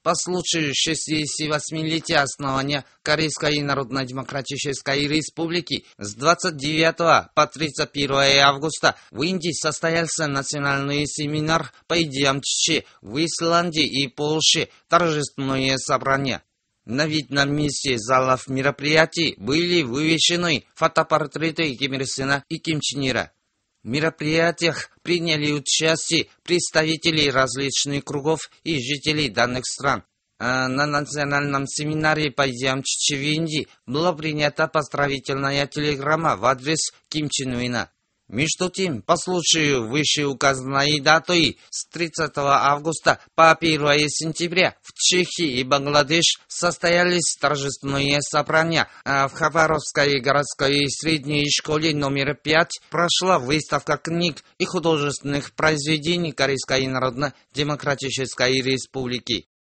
по случаю 68-летия основания Корейской Народно-Демократической Республики с 29 по 31 августа в Индии состоялся национальный семинар по идеям ЧЧ, в Исландии и Польше торжественное собрание. На видном месте залов мероприятий были вывешены фотопортреты Ким Ир Сена и Ким Чен Ира. В мероприятиях приняли участие представители различных кругов и жителей данных стран. На национальном семинаре по идеям ЧЧ в Индии была принята поздравительная телеграмма в адрес Ким Чен Ына. Между тем, по случаю вышеуказанной даты с 30 августа по 1 сентября в Чехии и Бангладеш состоялись торжественные собрания, а в Хабаровской городской средней школе номер 5 прошла выставка книг и художественных произведений Корейской Народно-Демократической Республики.